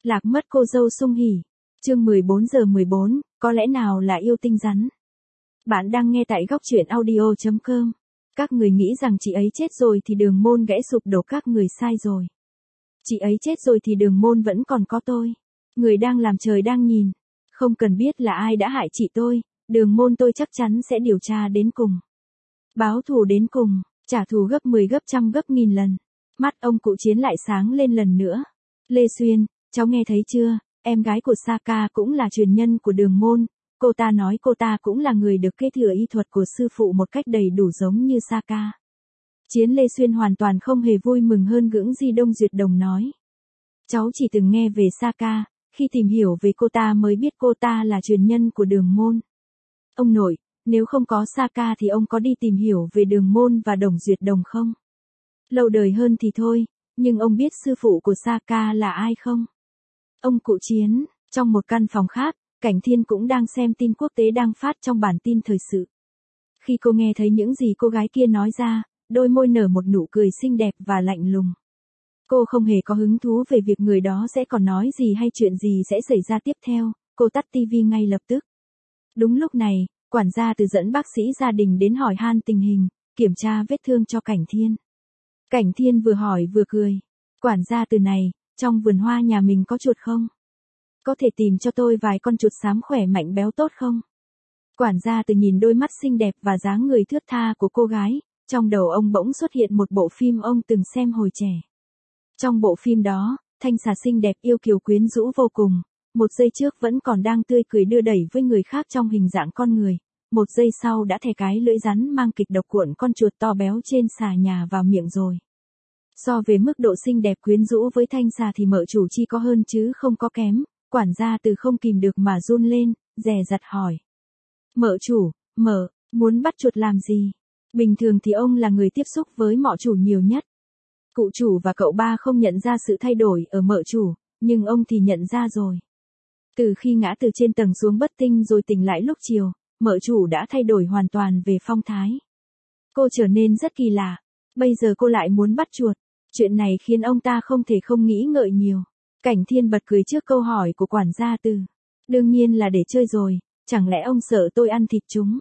Lạc mất cô dâu sung hỉ. Chương 14:14, có lẽ nào là yêu tinh rắn. Bạn đang nghe tại góc truyện audio.com. Các người nghĩ rằng chị ấy chết rồi thì đường môn gãy sụp đổ, các người sai rồi. Chị ấy chết rồi thì đường môn vẫn còn có tôi. Người đang làm trời đang nhìn. Không cần biết là ai đã hại chị tôi, đường môn tôi chắc chắn sẽ điều tra đến cùng. Báo thù đến cùng, trả thù gấp 10 gấp trăm gấp nghìn lần. Mắt ông cụ Chiến lại sáng lên lần nữa. Lê Xuyên, cháu nghe thấy chưa, em gái của Saka cũng là truyền nhân của đường môn. Cô ta nói cô ta cũng là người được kế thừa y thuật của sư phụ một cách đầy đủ giống như Saka. Chiến Lê Xuyên hoàn toàn không hề vui mừng hơn Gưỡng Di Đông Duyệt Đồng nói. Cháu chỉ từng nghe về Saka, khi tìm hiểu về cô ta mới biết cô ta là truyền nhân của đường môn. Ông nội, nếu không có Saka thì ông có đi tìm hiểu về đường môn và Đồng Duyệt Đồng không? Lâu đời hơn thì thôi, nhưng ông biết sư phụ của Saka là ai không? Ông cụ Chiến, trong một căn phòng khác, Cảnh Thiên cũng đang xem tin quốc tế đang phát trong bản tin thời sự. Khi cô nghe thấy những gì cô gái kia nói ra, đôi môi nở một nụ cười xinh đẹp và lạnh lùng. Cô không hề có hứng thú về việc người đó sẽ còn nói gì hay chuyện gì sẽ xảy ra tiếp theo, cô tắt tivi ngay lập tức. Đúng lúc này, quản gia Từ dẫn bác sĩ gia đình đến hỏi han tình hình, kiểm tra vết thương cho Cảnh Thiên. Cảnh Thiên vừa hỏi vừa cười. Quản gia Từ này, trong vườn hoa nhà mình có chuột không? Có thể tìm cho tôi vài con chuột xám khỏe mạnh béo tốt không? Quản gia Từ nhìn đôi mắt xinh đẹp và dáng người thướt tha của cô gái, trong đầu ông bỗng xuất hiện một bộ phim ông từng xem hồi trẻ. Trong bộ phim đó, thanh xà xinh đẹp yêu kiều quyến rũ vô cùng, một giây trước vẫn còn đang tươi cười đưa đẩy với người khác trong hình dạng con người, một giây sau đã thè cái lưỡi rắn mang kịch độc cuộn con chuột to béo trên xà nhà vào miệng rồi. So về mức độ xinh đẹp quyến rũ với thanh xà thì mợ chủ chi có hơn chứ không có kém, quản gia Từ không kìm được mà run lên, dè dặt hỏi. Mợ chủ, mợ, muốn bắt chuột làm gì? Bình thường thì ông là người tiếp xúc với mọ chủ nhiều nhất. Cụ chủ và cậu ba không nhận ra sự thay đổi ở mợ chủ, nhưng ông thì nhận ra rồi. Từ khi ngã từ trên tầng xuống bất tinh rồi tỉnh lại lúc chiều, mợ chủ đã thay đổi hoàn toàn về phong thái. Cô trở nên rất kỳ lạ, bây giờ cô lại muốn bắt chuột. Chuyện này khiến ông ta không thể không nghĩ ngợi nhiều. Cảnh Thiên bật cười trước câu hỏi của quản gia Từ. Đương nhiên là để chơi rồi, chẳng lẽ ông sợ tôi ăn thịt chúng?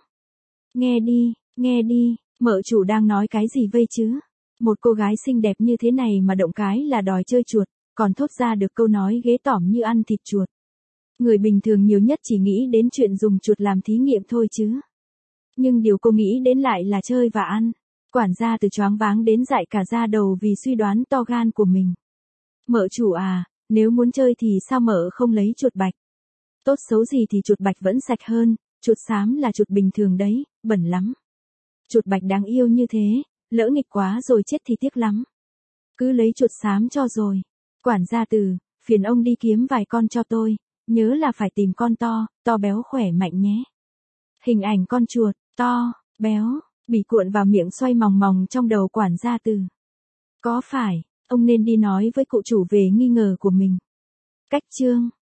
Nghe đi, mợ chủ đang nói cái gì vây chứ? Một cô gái xinh đẹp như thế này mà động cái là đòi chơi chuột, còn thốt ra được câu nói ghê tởm như ăn thịt chuột. Người bình thường nhiều nhất chỉ nghĩ đến chuyện dùng chuột làm thí nghiệm thôi chứ. Nhưng điều cô nghĩ đến lại là chơi và ăn. Quản gia Từ choáng váng đến dại cả da đầu vì suy đoán to gan của mình. Mợ chủ à, nếu muốn chơi thì sao mợ không lấy chuột bạch? Tốt xấu gì thì chuột bạch vẫn sạch hơn, chuột xám là chuột bình thường đấy, bẩn lắm. Chuột bạch đáng yêu như thế, lỡ nghịch quá rồi chết thì tiếc lắm. Cứ lấy chuột xám cho rồi. Quản gia Từ, phiền ông đi kiếm vài con cho tôi, nhớ là phải tìm con to béo khỏe mạnh nhé. Hình ảnh con chuột, to, béo, bị cuộn vào miệng xoay mòng mòng trong đầu quản gia Từ. Có phải, ông nên đi nói với cụ chủ về nghi ngờ của mình. Cách chương